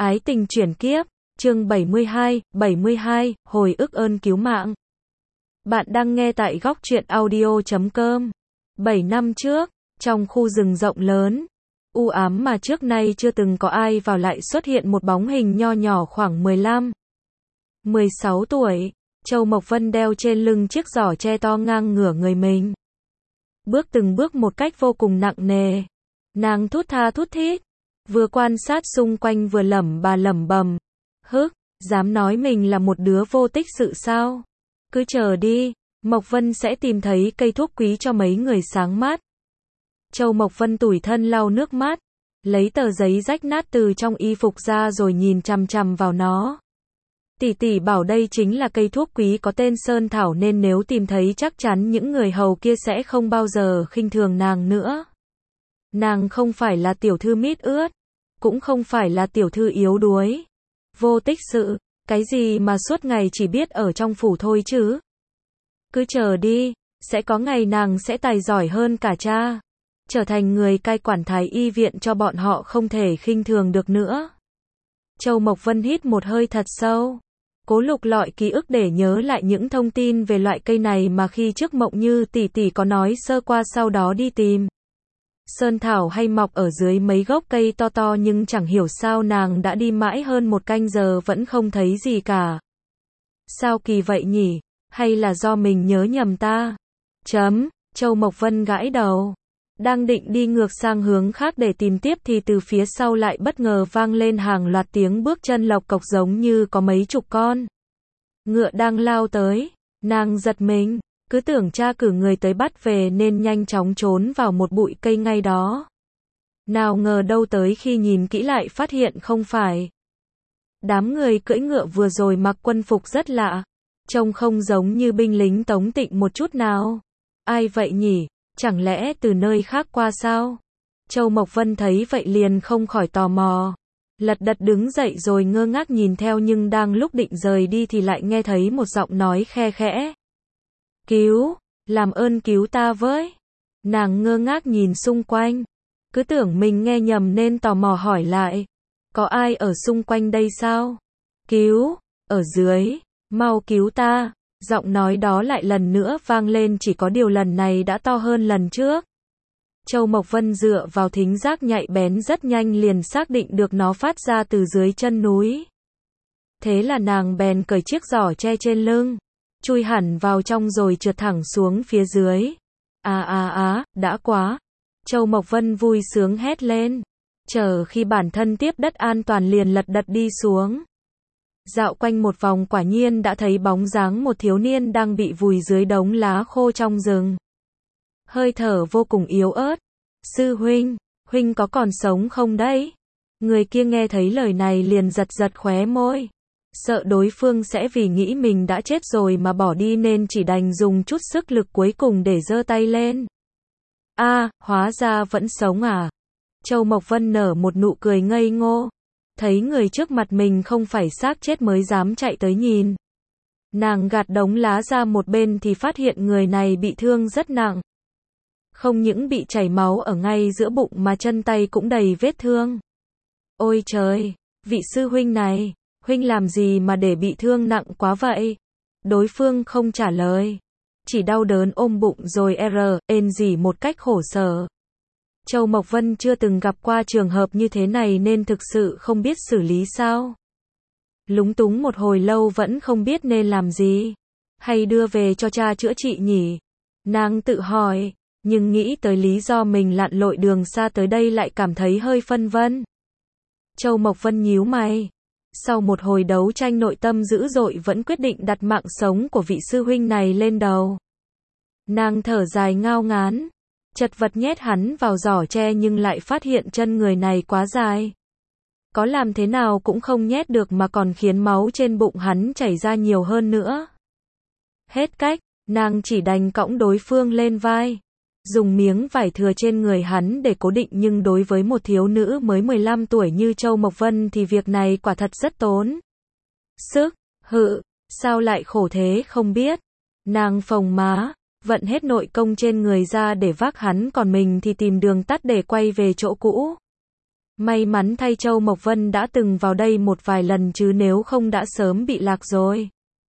Ái tình chuyển kiếp, chương 72, hồi ức ơn cứu mạng. Bạn đang nghe tại góc truyện audio.com. 7 năm trước, trong khu rừng rộng lớn, u ám mà trước nay chưa từng có ai vào lại xuất hiện một bóng hình nho nhỏ khoảng 16 tuổi. Châu Mộc Vân đeo trên lưng chiếc giỏ tre to ngang ngửa người mình. Bước từng bước một cách vô cùng nặng nề. Nàng thút tha thút thít, vừa quan sát xung quanh vừa lẩm bẩm. Dám nói mình là một đứa vô tích sự sao? Cứ chờ đi, Mộc Vân sẽ tìm thấy cây thuốc quý cho mấy người sáng mắt. Châu Mộc Vân tủi thân lau nước mắt, lấy tờ giấy rách nát từ trong y phục ra rồi nhìn chằm chằm vào nó. Tỷ tỷ bảo đây chính là cây thuốc quý có tên Sơn Thảo nên nếu tìm thấy chắc chắn những người hầu kia sẽ không bao giờ khinh thường nàng nữa. Nàng không phải là tiểu thư mít ướt, cũng không phải là tiểu thư yếu đuối. Vô tích sự, cái gì mà suốt ngày chỉ biết ở trong phủ thôi chứ. Cứ chờ đi, sẽ có ngày nàng sẽ tài giỏi hơn cả cha. Trở thành người cai quản thái y viện cho bọn họ không thể khinh thường được nữa. Châu Mộc Vân hít một hơi thật sâu, cố lục lọi ký ức để nhớ lại những thông tin về loại cây này mà khi trước Mộng Như tỷ tỷ có nói sơ qua sau đó đi tìm. Sơn thảo hay mọc ở dưới mấy gốc cây to to nhưng chẳng hiểu sao nàng đã đi mãi hơn một canh giờ vẫn không thấy gì cả. Sao kỳ vậy nhỉ? Hay là do mình nhớ nhầm ta? Châu Mộc Vân gãi đầu. Đang định đi ngược sang hướng khác để tìm tiếp thì từ phía sau lại bất ngờ vang lên hàng loạt tiếng bước chân lộc cộc giống như có mấy chục con ngựa đang lao tới. Nàng giật mình, cứ tưởng cha cử người tới bắt về nên nhanh chóng trốn vào một bụi cây ngay đó. Nào ngờ đâu tới khi nhìn kỹ lại phát hiện không phải. Đám người cưỡi ngựa vừa rồi mặc quân phục rất lạ, trông không giống như binh lính Tống Tịnh một chút nào. Ai vậy nhỉ? Chẳng lẽ từ nơi khác qua sao? Châu Mộc Vân thấy vậy liền không khỏi tò mò. Lật đật đứng dậy rồi ngơ ngác nhìn theo nhưng đang lúc định rời đi thì lại nghe thấy một giọng nói khe khẽ. Cứu, làm ơn cứu ta với. Nàng ngơ ngác nhìn xung quanh, cứ tưởng mình nghe nhầm nên tò mò hỏi lại. Có ai ở xung quanh đây sao? Cứu, ở dưới, mau cứu ta. Giọng nói đó lại lần nữa vang lên, chỉ có điều lần này đã to hơn lần trước. Châu Mộc Vân dựa vào thính giác nhạy bén rất nhanh liền xác định được nó phát ra từ dưới chân núi. Thế là nàng bèn cởi chiếc giỏ tre trên lưng, chui hẳn vào trong rồi trượt thẳng xuống phía dưới. Đã quá. Châu Mộc Vân vui sướng hét lên. Chờ khi bản thân tiếp đất an toàn liền lật đật đi xuống. Dạo quanh một vòng quả nhiên đã thấy bóng dáng một thiếu niên đang bị vùi dưới đống lá khô trong rừng. Hơi thở vô cùng yếu ớt. Sư huynh, huynh có còn sống không đấy? Người kia nghe thấy lời này liền giật khóe môi. Sợ đối phương sẽ vì nghĩ mình đã chết rồi mà bỏ đi nên chỉ đành dùng chút sức lực cuối cùng để giơ tay lên. Hóa ra vẫn sống à? Châu Mộc Vân nở một nụ cười ngây ngô. Thấy người trước mặt mình không phải xác chết mới dám chạy tới nhìn. Nàng gạt đống lá ra một bên thì phát hiện người này bị thương rất nặng. Không những bị chảy máu ở ngay giữa bụng mà chân tay cũng đầy vết thương. Ôi trời, vị sư huynh này, huynh làm gì mà để bị thương nặng quá vậy? Đối phương không trả lời, chỉ đau đớn ôm bụng rồi rỉ một cách khổ sở. Châu Mộc Vân chưa từng gặp qua trường hợp như thế này nên thực sự không biết xử lý sao. Lúng túng một hồi lâu vẫn không biết nên làm gì. Hay đưa về cho cha chữa trị nhỉ? Nàng tự hỏi, nhưng nghĩ tới lý do mình lặn lội đường xa tới đây lại cảm thấy hơi phân vân. Châu Mộc Vân nhíu mày. Sau một hồi đấu tranh nội tâm dữ dội vẫn quyết định đặt mạng sống của vị sư huynh này lên đầu. Nàng thở dài ngao ngán, chật vật nhét hắn vào giỏ tre nhưng lại phát hiện chân người này quá dài. Có làm thế nào cũng không nhét được mà còn khiến máu trên bụng hắn chảy ra nhiều hơn nữa. Hết cách, nàng chỉ đành cõng đối phương lên vai. Dùng miếng vải thừa trên người hắn để cố định nhưng đối với một thiếu nữ mới 15 tuổi như Châu Mộc Vân thì việc này quả thật rất tốn sức. Sao lại khổ thế không biết. Nàng phồng má, vận hết nội công trên người ra để vác hắn còn mình thì tìm đường tắt để quay về chỗ cũ. May mắn thay Châu Mộc Vân đã từng vào đây một vài lần chứ nếu không đã sớm bị lạc rồi.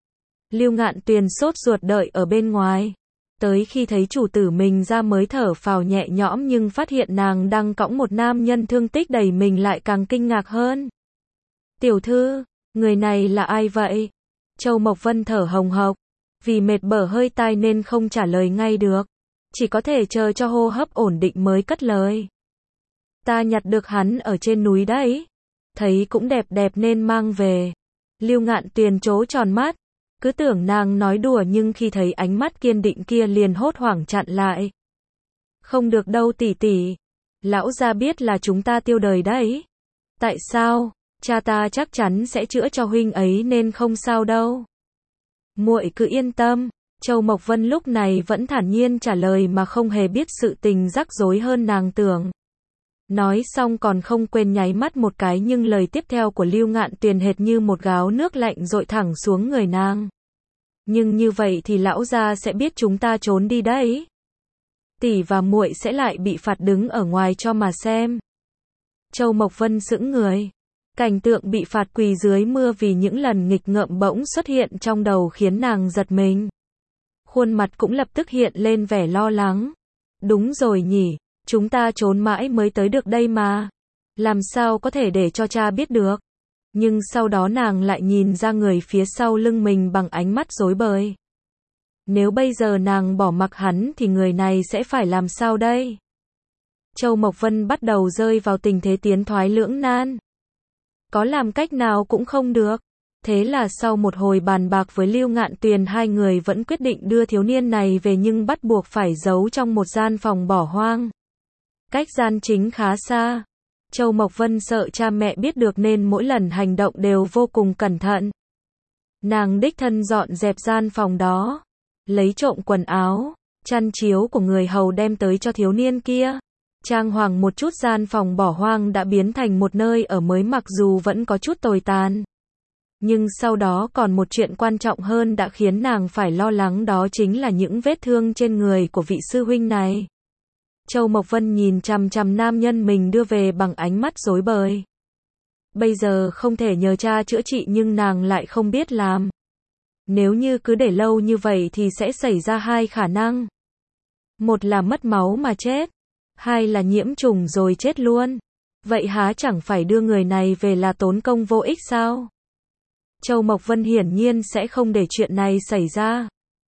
Lưu Ngạn Tuyền sốt ruột đợi ở bên ngoài. Tới khi thấy chủ tử mình ra mới thở phào nhẹ nhõm nhưng phát hiện nàng đang cõng một nam nhân thương tích đầy mình lại càng kinh ngạc hơn. Tiểu thư, người này là ai vậy? Châu Mộc Vân thở hồng hộc, vì mệt bở hơi tai nên không trả lời ngay được. Chỉ có thể chờ cho hô hấp ổn định mới cất lời. Ta nhặt được hắn ở trên núi đấy. Thấy cũng đẹp đẹp nên mang về. Lưu Ngạn Tuyền trố tròn mắt. Cứ tưởng nàng nói đùa nhưng khi thấy ánh mắt kiên định kia liền hốt hoảng chặn lại. Không được đâu tỷ tỷ. Lão gia biết là chúng ta tiêu đời đấy. Tại sao? Cha ta chắc chắn sẽ chữa cho huynh ấy nên không sao đâu. Muội cứ yên tâm. Châu Mộc Vân lúc này vẫn thản nhiên trả lời mà không hề biết sự tình rắc rối hơn nàng tưởng. Nói xong còn không quên nháy mắt một cái nhưng lời tiếp theo của Lưu Ngạn Tuyền hệt như một gáo nước lạnh dội thẳng xuống người nàng. Nhưng như vậy thì lão gia sẽ biết chúng ta trốn đi đấy. Tỷ và muội sẽ lại bị phạt đứng ở ngoài cho mà xem. Châu Mộc Vân sững người. Cảnh tượng bị phạt quỳ dưới mưa vì những lần nghịch ngợm bỗng xuất hiện trong đầu khiến nàng giật mình. Khuôn mặt cũng lập tức hiện lên vẻ lo lắng. Đúng rồi nhỉ, chúng ta trốn mãi mới tới được đây mà. Làm sao có thể để cho cha biết được. Nhưng sau đó nàng lại nhìn ra người phía sau lưng mình bằng ánh mắt rối bời. Nếu bây giờ nàng bỏ mặc hắn thì người này sẽ phải làm sao đây? Châu Mộc Vân bắt đầu rơi vào tình thế tiến thoái lưỡng nan. Có làm cách nào cũng không được. Thế là sau một hồi bàn bạc với Lưu Ngạn Tuyền hai người vẫn quyết định đưa thiếu niên này về nhưng bắt buộc phải giấu trong một gian phòng bỏ hoang. Cách gian chính khá xa. Châu Mộc Vân sợ cha mẹ biết được nên mỗi lần hành động đều vô cùng cẩn thận. Nàng đích thân dọn dẹp gian phòng đó. Lấy trộm quần áo, chăn chiếu của người hầu đem tới cho thiếu niên kia. Trang hoàng một chút gian phòng bỏ hoang đã biến thành một nơi ở mới mặc dù vẫn có chút tồi tàn. Nhưng sau đó còn một chuyện quan trọng hơn đã khiến nàng phải lo lắng đó chính là những vết thương trên người của vị sư huynh này. Châu Mộc Vân nhìn chằm chằm nam nhân mình đưa về bằng ánh mắt rối bời. Bây giờ không thể nhờ cha chữa trị nhưng nàng lại không biết làm. Nếu như cứ để lâu như vậy thì sẽ xảy ra hai khả năng. Một là mất máu mà chết. Hai là nhiễm trùng rồi chết luôn. Vậy há chẳng phải đưa người này về là tốn công vô ích sao? Châu Mộc Vân hiển nhiên sẽ không để chuyện này xảy ra.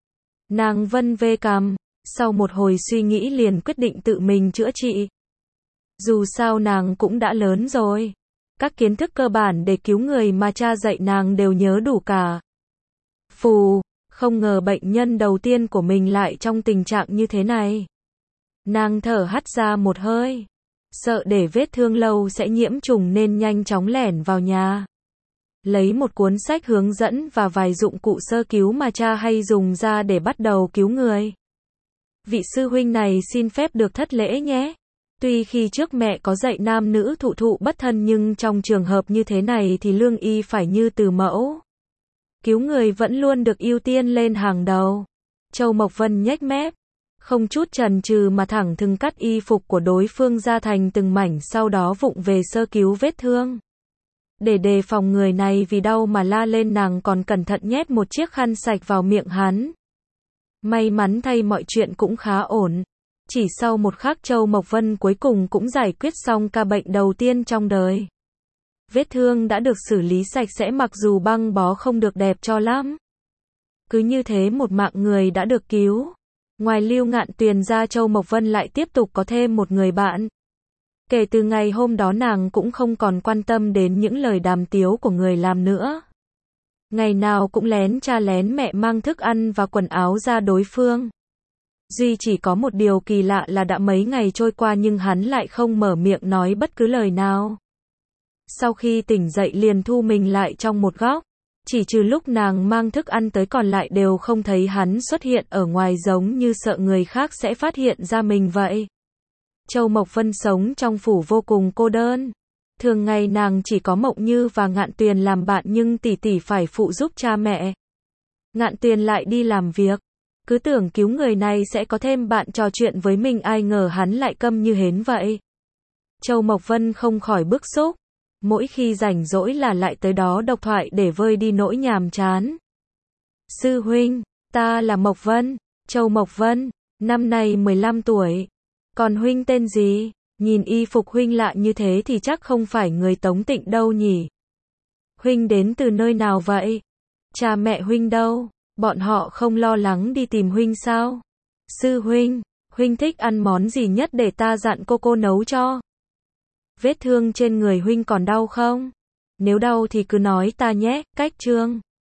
Nàng vân vê cằm, sau một hồi suy nghĩ liền quyết định tự mình chữa trị. Dù sao nàng cũng đã lớn rồi. Các kiến thức cơ bản để cứu người mà cha dạy nàng đều nhớ đủ cả. Phù, không ngờ bệnh nhân đầu tiên của mình lại trong tình trạng như thế này. Nàng thở hắt ra một hơi. Sợ để vết thương lâu sẽ nhiễm trùng nên nhanh chóng lẻn vào nhà. Lấy một cuốn sách hướng dẫn và vài dụng cụ sơ cứu mà cha hay dùng ra để bắt đầu cứu người. Vị sư huynh này xin phép được thất lễ nhé. Tuy khi trước mẹ có dạy nam nữ thụ thụ bất thân nhưng trong trường hợp như thế này thì lương y phải như từ mẫu. Cứu người vẫn luôn được ưu tiên lên hàng đầu. Châu Mộc Vân nhếch mép. Không chút chần chừ mà thẳng thừng cắt y phục của đối phương ra thành từng mảnh sau đó vụng về sơ cứu vết thương. Để đề phòng người này vì đau mà la lên nàng còn cẩn thận nhét một chiếc khăn sạch vào miệng hắn. May mắn thay mọi chuyện cũng khá ổn. Chỉ sau một khắc Châu Mộc Vân cuối cùng cũng giải quyết xong ca bệnh đầu tiên trong đời. Vết thương đã được xử lý sạch sẽ mặc dù băng bó không được đẹp cho lắm. Cứ như thế một mạng người đã được cứu. Ngoài Lưu Ngạn Tuyền ra Châu Mộc Vân lại tiếp tục có thêm một người bạn. Kể từ ngày hôm đó nàng cũng không còn quan tâm đến những lời đàm tiếu của người làm nữa. Ngày nào cũng lén cha lén mẹ mang thức ăn và quần áo ra đối phương. Duy chỉ có một điều kỳ lạ là đã mấy ngày trôi qua nhưng hắn lại không mở miệng nói bất cứ lời nào. Sau khi tỉnh dậy liền thu mình lại trong một góc. Chỉ trừ lúc nàng mang thức ăn tới còn lại đều không thấy hắn xuất hiện ở ngoài giống như sợ người khác sẽ phát hiện ra mình vậy. Châu Mộc Vân sống trong phủ vô cùng cô đơn. Thường ngày nàng chỉ có Mộng Như và Ngạn Tuyền làm bạn nhưng tỷ tỷ phải phụ giúp cha mẹ. Ngạn Tuyền lại đi làm việc. Cứ tưởng cứu người này sẽ có thêm bạn trò chuyện với mình ai ngờ hắn lại câm như hến vậy. Châu Mộc Vân không khỏi bức xúc. Mỗi khi rảnh rỗi là lại tới đó độc thoại để vơi đi nỗi nhàm chán. Sư huynh, ta là Mộc Vân, Châu Mộc Vân, năm nay 15 tuổi. Còn huynh tên gì? Nhìn y phục huynh lạ như thế thì chắc không phải người Tống Tịnh đâu nhỉ? Huynh đến từ nơi nào vậy? Cha mẹ huynh đâu? Bọn họ không lo lắng đi tìm huynh sao? Sư huynh, huynh thích ăn món gì nhất để ta dặn cô nấu cho? Vết thương trên người huynh còn đau không? Nếu đau thì cứ nói ta nhé. Cách chương